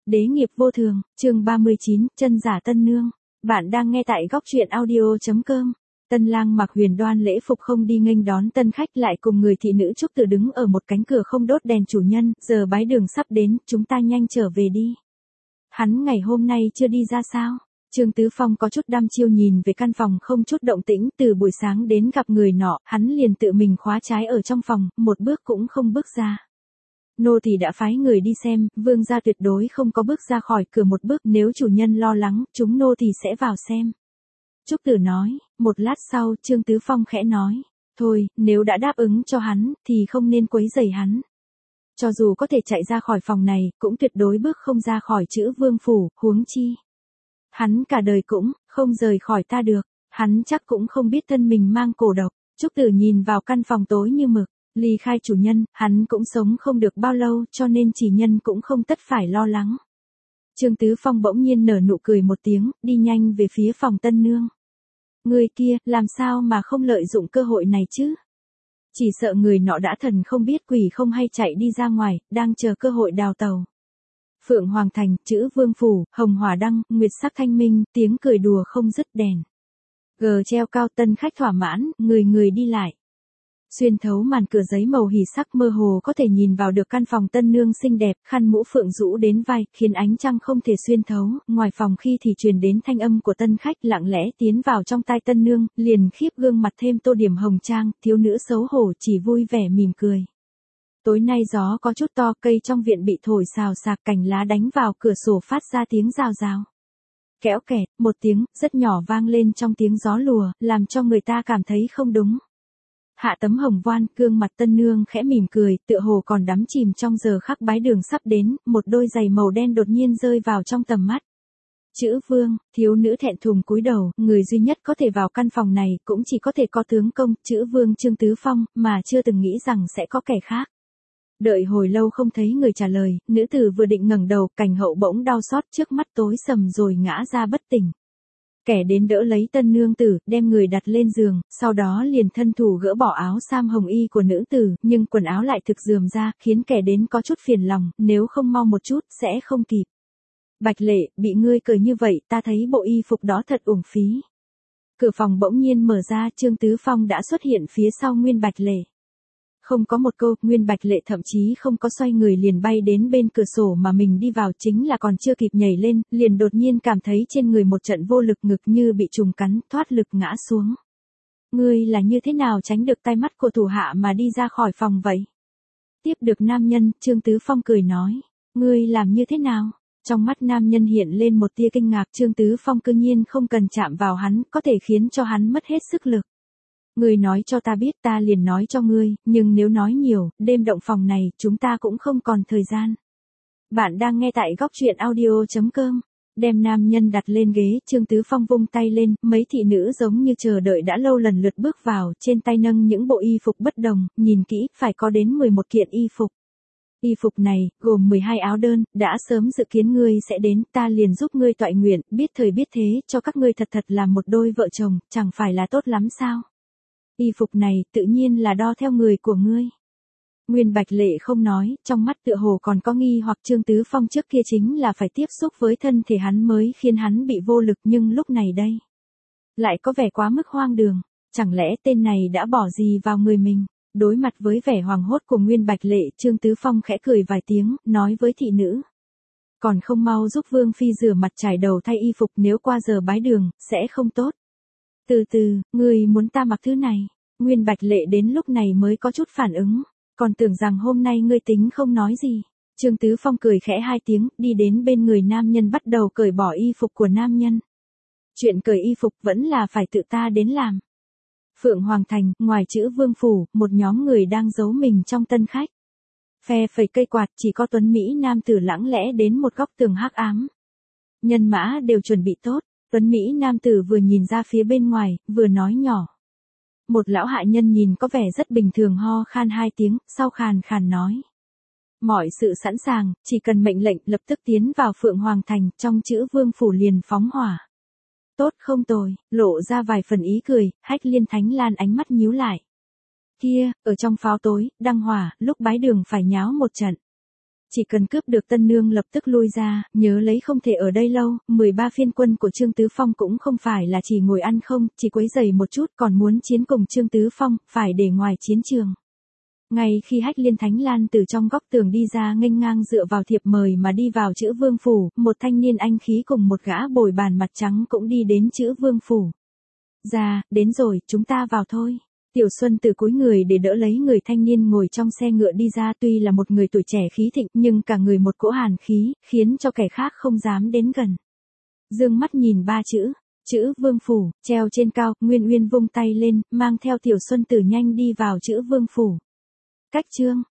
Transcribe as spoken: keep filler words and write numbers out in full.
Đế nghiệp vô thường, chương ba mươi chín, chân giả tân nương. Bạn đang nghe tại góc truyện audio.com. Tân lang mặc huyền đoan lễ phục không đi nghênh đón tân khách, lại cùng người thị nữ trúc tử đứng ở một cánh cửa không đốt đèn. Chủ nhân, giờ bái đường sắp đến, chúng ta nhanh trở về đi. Hắn ngày hôm nay chưa đi ra sao? Trương Tứ Phong có chút đăm chiêu nhìn về căn phòng không chút động tĩnh. Từ buổi sáng đến gặp người nọ, hắn liền tự mình khóa trái ở trong phòng, một bước cũng không bước ra. Nô tỳ đã phái người đi xem, vương gia tuyệt đối không có bước ra khỏi cửa một bước, nếu chủ nhân lo lắng, chúng nô tỳ sẽ vào xem. Trúc Tử nói. Một lát sau, Trương Tứ Phong khẽ nói, thôi, nếu đã đáp ứng cho hắn, thì không nên quấy rầy hắn. Cho dù có thể chạy ra khỏi phòng này, cũng tuyệt đối bước không ra khỏi chữ vương phủ, huống chi. Hắn cả đời cũng không rời khỏi ta được, hắn chắc cũng không biết thân mình mang cổ độc. Trúc Tử nhìn vào căn phòng tối như mực. Ly khai chủ nhân, hắn cũng sống không được bao lâu, cho nên chỉ nhân cũng không tất phải lo lắng. Trương Tứ Phong bỗng nhiên nở nụ cười một tiếng, đi nhanh về phía phòng tân nương. Người kia, làm sao mà không lợi dụng cơ hội này chứ? Chỉ sợ người nọ đã thần không biết quỷ không hay chạy đi ra ngoài, đang chờ cơ hội đào tàu. Phượng Hoàng Thành, chữ Vương Phủ, hồng hỏa đăng, nguyệt sắc thanh minh, tiếng cười đùa không dứt đèn. Gờ treo cao, tân khách thỏa mãn, người người đi lại. Xuyên thấu màn cửa giấy màu hỉ sắc, mơ hồ có thể nhìn vào được căn phòng tân nương xinh đẹp, khăn mũ phượng rũ đến vai, khiến ánh trăng không thể xuyên thấu. Ngoài phòng khi thì truyền đến thanh âm của tân khách lặng lẽ tiến vào trong tai tân nương, liền khiếp gương mặt thêm tô điểm hồng trang, thiếu nữ xấu hổ chỉ vui vẻ mỉm cười. Tối nay gió có chút to, cây trong viện bị thổi xào xạc, cành lá đánh vào cửa sổ phát ra tiếng rào rào. Kéo kẹt, một tiếng rất nhỏ vang lên trong tiếng gió lùa, làm cho người ta cảm thấy không đúng. Hạ tấm hồng voan, gương mặt tân nương khẽ mỉm cười, tựa hồ còn đắm chìm trong giờ khắc bái đường sắp đến, một đôi giày màu đen đột nhiên rơi vào trong tầm mắt. Chữ Vương, thiếu nữ thẹn thùng cúi đầu, người duy nhất có thể vào căn phòng này cũng chỉ có thể có tướng công, chữ Vương Trương Tứ Phong, mà chưa từng nghĩ rằng sẽ có kẻ khác. Đợi hồi lâu không thấy người trả lời, nữ tử vừa định ngẩng đầu, Cảnh Hậu bỗng đau xót, trước mắt tối sầm rồi ngã ra bất tỉnh. Kẻ đến đỡ lấy tân nương tử, đem người đặt lên giường, sau đó liền thân thủ gỡ bỏ áo sam hồng y của nữ tử, nhưng quần áo lại thực rườm ra, khiến kẻ đến có chút phiền lòng, nếu không mau một chút, sẽ không kịp. Bạch Lệ, bị ngươi cười như vậy, ta thấy bộ y phục đó thật uổng phí. Cửa phòng bỗng nhiên mở ra, Trương Tứ Phong đã xuất hiện phía sau Nguyên Bạch Lệ. Không có một câu, Nguyên Bạch Lệ thậm chí không có xoay người liền bay đến bên cửa sổ mà mình đi vào, chính là còn chưa kịp nhảy lên, liền đột nhiên cảm thấy trên người một trận vô lực, ngực như bị trùng cắn, thoát lực ngã xuống. Ngươi là như thế nào tránh được tay mắt của thủ hạ mà đi ra khỏi phòng vậy? Tiếp được nam nhân, Trương Tứ Phong cười nói, ngươi làm như thế nào? Trong mắt nam nhân hiện lên một tia kinh ngạc, Trương Tứ Phong cư nhiên không cần chạm vào hắn, có thể khiến cho hắn mất hết sức lực. Ngươi nói cho ta biết ta liền nói cho ngươi, nhưng nếu nói nhiều, đêm động phòng này, chúng ta cũng không còn thời gian. Bạn đang nghe tại góc truyện audio.com. Đem nam nhân đặt lên ghế, Trương Tứ Phong vung tay lên, mấy thị nữ giống như chờ đợi đã lâu lần lượt bước vào, trên tay nâng những bộ y phục bất đồng, nhìn kỹ, phải có đến mười một kiện y phục. Y phục này, gồm mười hai áo đơn, đã sớm dự kiến ngươi sẽ đến, ta liền giúp ngươi toại nguyện, biết thời biết thế, cho các ngươi thật thật làm một đôi vợ chồng, chẳng phải là tốt lắm sao? Y phục này, tự nhiên là đo theo người của ngươi. Nguyên Bạch Lệ không nói, trong mắt tựa hồ còn có nghi hoặc. Trương Tứ Phong trước kia chính là phải tiếp xúc với thân thể hắn mới khiến hắn bị vô lực, nhưng lúc này đây lại có vẻ quá mức hoang đường, chẳng lẽ tên này đã bỏ gì vào người mình? Đối mặt với vẻ hoảng hốt của Nguyên Bạch Lệ, Trương Tứ Phong khẽ cười vài tiếng, nói với thị nữ. Còn không mau giúp Vương Phi rửa mặt trải đầu thay y phục, nếu qua giờ bái đường, sẽ không tốt. Từ từ, ngươi muốn ta mặc thứ này? Nguyên Bạch Lệ đến lúc này mới có chút phản ứng, còn tưởng rằng hôm nay ngươi tính không nói gì. Trương Tứ Phong cười khẽ hai tiếng, đi đến bên người nam nhân bắt đầu cởi bỏ y phục của nam nhân. Chuyện cởi y phục vẫn là phải tự ta đến làm. Phượng Hoàng Thành, ngoài chữ Vương Phủ, một nhóm người đang giấu mình trong tân khách. Phe phẩy cây quạt, chỉ có tuấn Mỹ nam tử lặng lẽ đến một góc tường hắc ám. Nhân mã đều chuẩn bị tốt, tuấn Mỹ nam tử vừa nhìn ra phía bên ngoài, vừa nói nhỏ. Một lão hạ nhân nhìn có vẻ rất bình thường ho khan hai tiếng, sau khàn khàn nói. Mọi sự sẵn sàng, chỉ cần mệnh lệnh lập tức tiến vào Phượng Hoàng Thành, trong chữ Vương Phủ liền phóng hỏa. Tốt không tồi, lộ ra vài phần ý cười, Hách Liên Thánh Lan ánh mắt nhíu lại. Kia, ở trong pháo tối, đăng hỏa, lúc bái đường phải nháo một trận. Chỉ cần cướp được tân nương lập tức lui ra, nhớ lấy không thể ở đây lâu, mười ba phiên quân của Trương Tứ Phong cũng không phải là chỉ ngồi ăn không, chỉ quấy giày một chút còn muốn chiến cùng Trương Tứ Phong, phải để ngoài chiến trường. Ngay khi Hách Liên Thánh Lan từ trong góc tường đi ra nghênh ngang dựa vào thiệp mời mà đi vào Chữ Vương Phủ, một thanh niên anh khí cùng một gã bồi bàn mặt trắng cũng đi đến Chữ Vương Phủ. Ra, đến rồi, chúng ta vào thôi. Tiểu Xuân từ cúi người để đỡ lấy người thanh niên ngồi trong xe ngựa đi ra, tuy là một người tuổi trẻ khí thịnh nhưng cả người một cỗ hàn khí, khiến cho kẻ khác không dám đến gần. Dương mắt nhìn ba chữ, Chữ Vương Phủ, treo trên cao, Nguyên Uyên vung tay lên, mang theo Tiểu Xuân Tử nhanh đi vào Chữ Vương Phủ. Cách chương